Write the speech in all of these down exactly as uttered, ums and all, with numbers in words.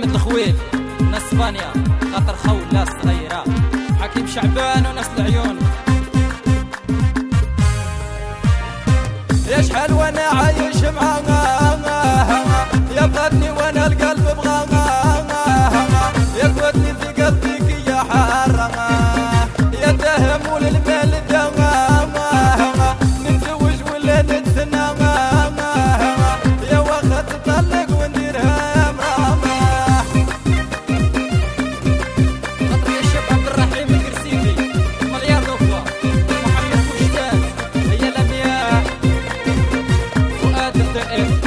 محمد الخويل من اسبانيا، خاطر خولة الصغيرة، حكيم شعبان وناس العيون. يا شحال وانا عايش معاها، يا بغاتني وانا القلب بغاها، يا قوتني في قلبك يا حارة، يا دهم وللمال دواها، نتزوج ولا نتثنى، يا واخا تطلق ونديرها مراما. خاطر يا الشيخ عبد الرحيم الكرسيكي مليار دوفا، محمد بوشتان، هي لمياء، فؤاد الدائم.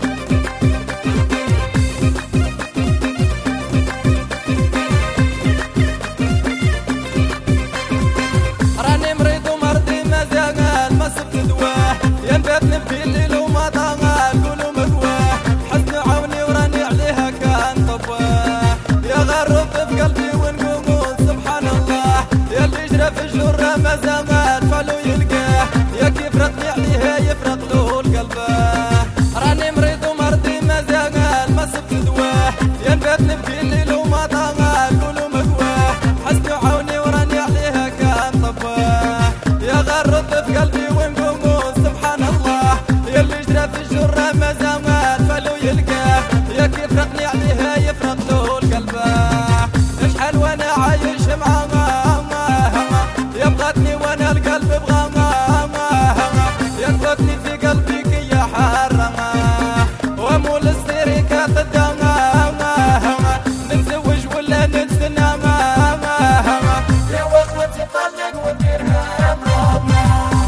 راني مريض ومرضي ما زال ما صبت دواه، يا نبات نبكي الليل وما طغاه، قولوا مقواه حسن عوني وراني عليها كان طباه. يا غرب في قلبي ونقول سبحان الله، يا اللي جرى في الجرة ما زال فالو يلقاه، يا كيف رقني عليها يفرق له القلباه. راني مريض ومرضي ما زال ما صبت دواه، يا نبات نبكي الليل وما طغاه، قولوا مقواه حسن عوني وراني عليها كان طباه. يا غرب في قلبي ونقول سبحان الله، يا اللي جرى في الجرة ما زال فالو يلقاه، يا كيف رقني عليها يفرق له القلباه. يا شحال وانا عايش معاها، يا بغاتني وانا القلب بغاها، يا قوتني في قلبك يا حارة، ومول السيري كتداها، نتزوج ولا نتسنى، يا واخوة تطلق ونديرها مراما.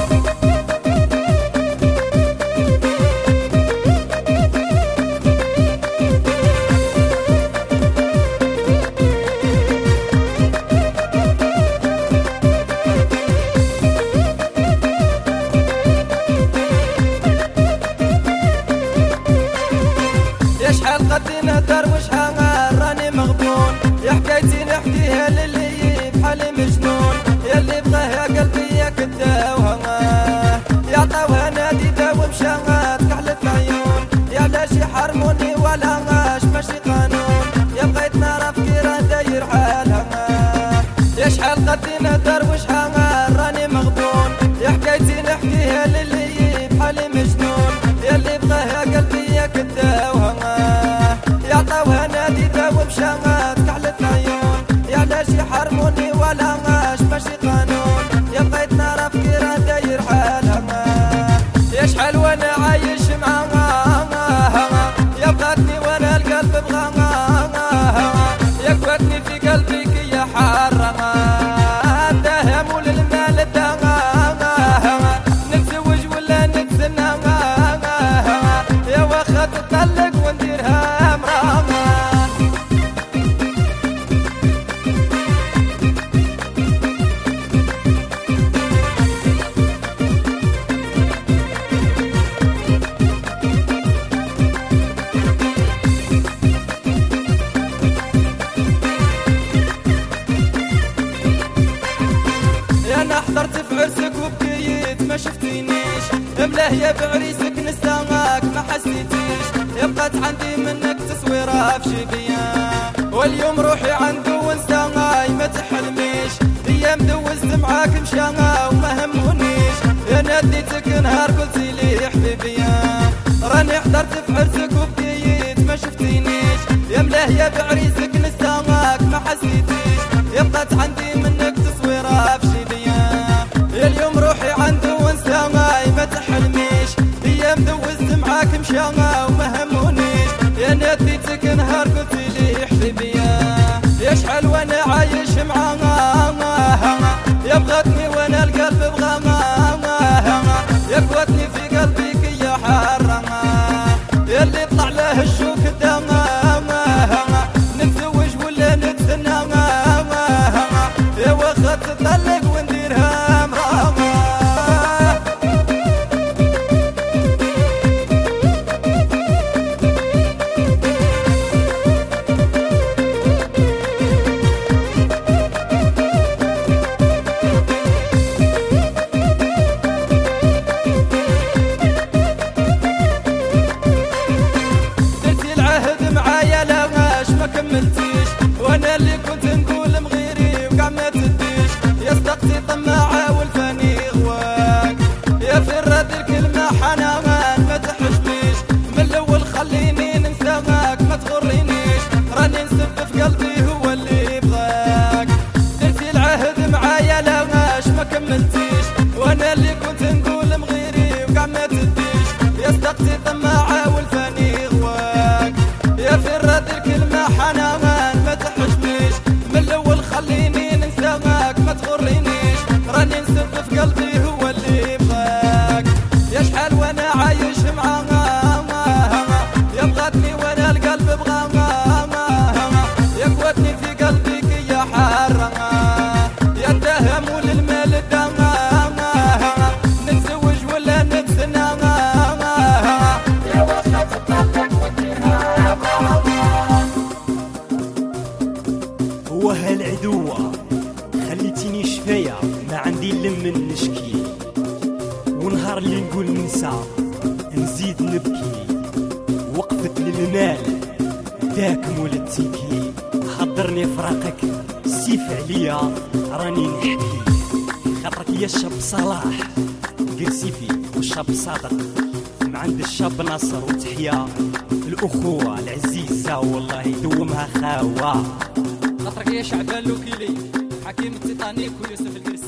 يا شحال قدي نهدر وشحال راني مغبون، يا حكايتي نحكيها للي بحالي مجنون، يا اللي بغاه يا قلبي يا كداوها، يا عطاوها نادي داو مشاها تكحلت العيون، يا علاش يحرموني ولا غاش ماشي قانون، يا بغيت نعرف كي راه داير حالها. يا شحال قدي نهدر وشحال راني مغبون، يا حكايتي نحكيها للي بحالي مجنون، يا اللي بغاه يا قلبي يا كداوها، يا عطاوها نادي داو مشاها تكحلت العيون، يا علاش يحرموني ولا غاش ماشي قانون، يا بغيت نعرف كي راه داير حالها. يا شحال وانا عايش معاها، يا بغاتني وانا القلب بغاها، يا قوتني في قلبك يا حارة، داهم وللمال دواها، نتزوج ولا نتسنى، يا واخا تطلق ونديرها مراما. انا حضرت في عرسك وبكيت ما شفتينيش، ملاه يا بعريسك نساك ما حسيتيش، يا بقات عندي منك تصويره في شبيا، واليوم روحي عنده ونساي ما تحلميش، ايام دوزت معاك مشاها وما همونيش، يا ناديتك نهار قلتي لي حبيبيا. راني حضرت في عرسك وبكيت ما شفتينيش، يا ملاه يا بعريسك نساك ما حسيتيش، يا بقات عندي منك تصويره في شبيا، يا اليوم روحي عنده ونساي ما تحلميش، ايام دوزت معاك مشاها وما همونيش، يا ناديتك نهار قلتي لي حبيبيا. يا شحال وانا عايش معاها، يا بغاتني وانا القلب بغاها، يا قوتني في قلبك يا حارة، يا اللي طلع له الشوك دمها، نتزوج ولا نتسنى، يا واخا تطلق ونديرها مراما. في قلبي هو اللي يبغاك. يا شحال وانا عايش معاها يبغتني وانا القلب بغاها، يا قوتني في قلبك يا حارة، يا الدهم وللمال الدمامة، نتزوج ولا نتسنى يا وخا تطلق وديها. هو هالعدوة خليتيني شفاية ما عندي لمن نشكي، ونهار اللي نقول ننسى نزيد نبكي، وقفت للمال داك مولتيكي، حضرني فراقك سيف عليا راني نحكي، خاطرك يا الشاب صلاح قرسيفي والشاب صادق مع عند الشاب ناصر، وتحيا الأخوة العزيزة والله دومها خاوة. خاطرك يا شعبان لوكيلي حكيم التيتانيك ويوسف القرسي.